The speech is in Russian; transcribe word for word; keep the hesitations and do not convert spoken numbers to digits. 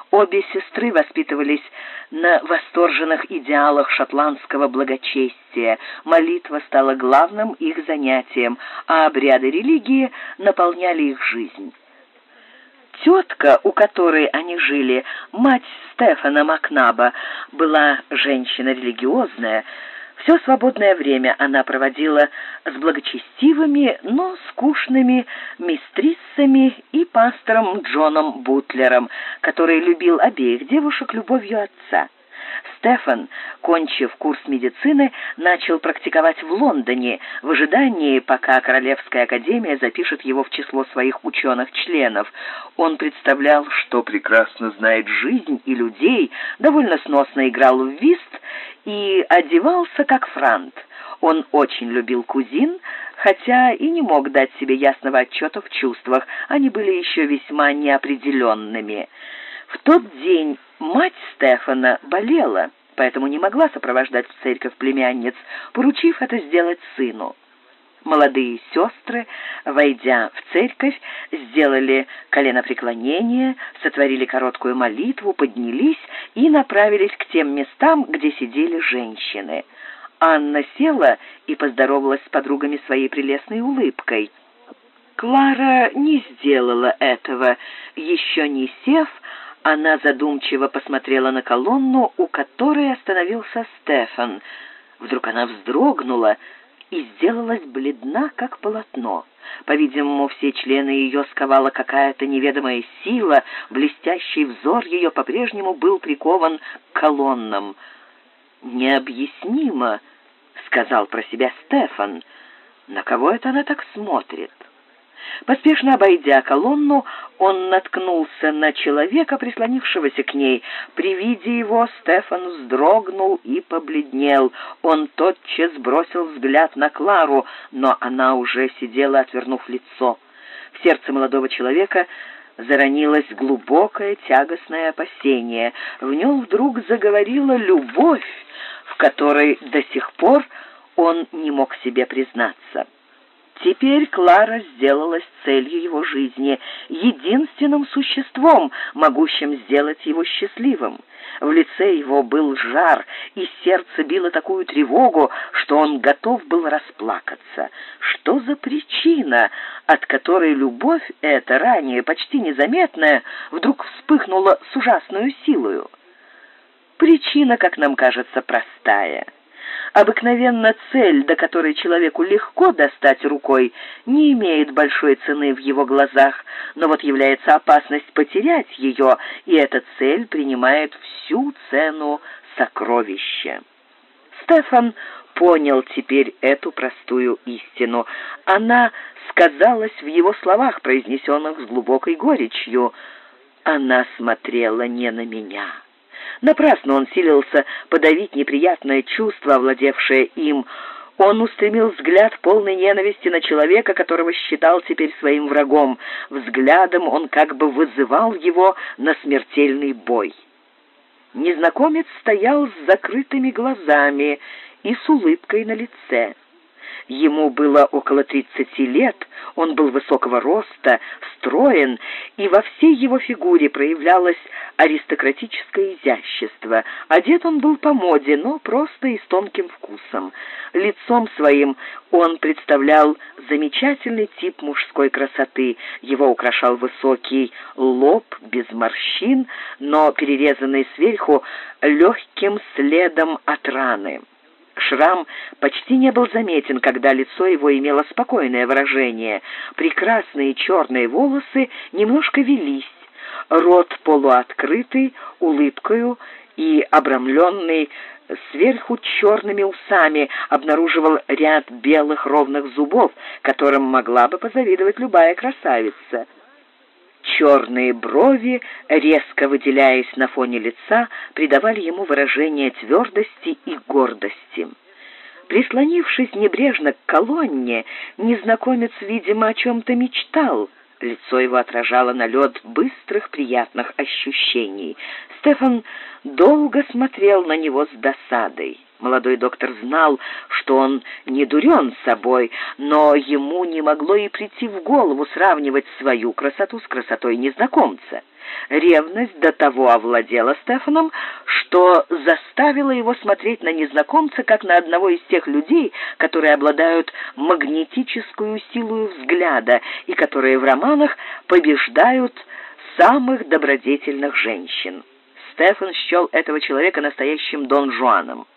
Обе сестры воспитывались на восторженных идеалах шотландского благочестия. Молитва стала главным их занятием, а обряды религии наполняли их жизнь. Тетка, у которой они жили, мать Стефана Макнаба, была женщина религиозная. Все свободное время она проводила с благочестивыми, но скучными мистриссами и пастором Джоном Бутлером, который любил обеих девушек любовью отца. Стефан, кончив курс медицины, начал практиковать в Лондоне в ожидании, пока Королевская академия запишет его в число своих ученых-членов. Он представлял, что прекрасно знает жизнь и людей, довольно сносно играл в вист и одевался как франт. Он очень любил кузин, хотя и не мог дать себе ясного отчета в чувствах, они были еще весьма неопределенными. В тот день мать Стефана болела, поэтому не могла сопровождать в церковь племянниц, поручив это сделать сыну. Молодые сестры, войдя в церковь, сделали коленопреклонение, сотворили короткую молитву, поднялись и направились к тем местам, где сидели женщины. Анна села и поздоровалась с подругами своей прелестной улыбкой. Клара не сделала этого. Еще не сев, она задумчиво посмотрела на колонну, у которой остановился Стефан. Вдруг она вздрогнула и сделалась бледна, как полотно. По-видимому, все члены ее сковала какая-то неведомая сила, блестящий взор ее по-прежнему был прикован к колоннам. «Необъяснимо», — сказал про себя Стефан, — «на кого это она так смотрит?» Поспешно обойдя колонну, он наткнулся на человека, прислонившегося к ней. При виде его Стефан вздрогнул и побледнел. Он тотчас бросил взгляд на Клару, но она уже сидела, отвернув лицо. В сердце молодого человека заронилось глубокое тягостное опасение. В нем вдруг заговорила любовь, в которой до сих пор он не мог себе признаться. Теперь Клара сделалась целью его жизни, единственным существом, могущим сделать его счастливым. В лице его был жар, и сердце било такую тревогу, что он готов был расплакаться. Что за причина, от которой любовь эта, ранее почти незаметная, вдруг вспыхнула с ужасной силою? Причина, как нам кажется, простая. Обыкновенно цель, до которой человеку легко достать рукой, не имеет большой цены в его глазах, но вот является опасность потерять ее, и эта цель принимает всю цену сокровища. Стефан понял теперь эту простую истину. Она сказалась в его словах, произнесенных с глубокой горечью. «Она смотрела не на меня». Напрасно он силился подавить неприятное чувство, овладевшее им. Он устремил взгляд полной ненависти на человека, которого считал теперь своим врагом. Взглядом он как бы вызывал его на смертельный бой. Незнакомец стоял с закрытыми глазами и с улыбкой на лице. Ему было около тридцати лет, он был высокого роста, строен, и во всей его фигуре проявлялось аристократическое изящество. Одет он был по моде, но просто и с тонким вкусом. Лицом своим он представлял замечательный тип мужской красоты. Его украшал высокий лоб без морщин, но перерезанный сверху легким следом от раны. Шрам почти не был заметен, когда лицо его имело спокойное выражение. Прекрасные черные волосы немножко велись, рот полуоткрытый, улыбкою и обрамленный сверху черными усами обнаруживал ряд белых ровных зубов, которым могла бы позавидовать любая красавица. Черные брови, резко выделяясь на фоне лица, придавали ему выражение твердости и гордости. Прислонившись небрежно к колонне, незнакомец, видимо, о чем-то мечтал. Лицо его отражало налет быстрых, приятных ощущений. Стефан долго смотрел на него с досадой. Молодой доктор знал, что он не дурен собой, но ему не могло и прийти в голову сравнивать свою красоту с красотой незнакомца. Ревность до того овладела Стефаном, что заставила его смотреть на незнакомца как на одного из тех людей, которые обладают магнетическую силой взгляда и которые в романах побеждают самых добродетельных женщин. Стефан счел этого человека настоящим Дон Жуаном.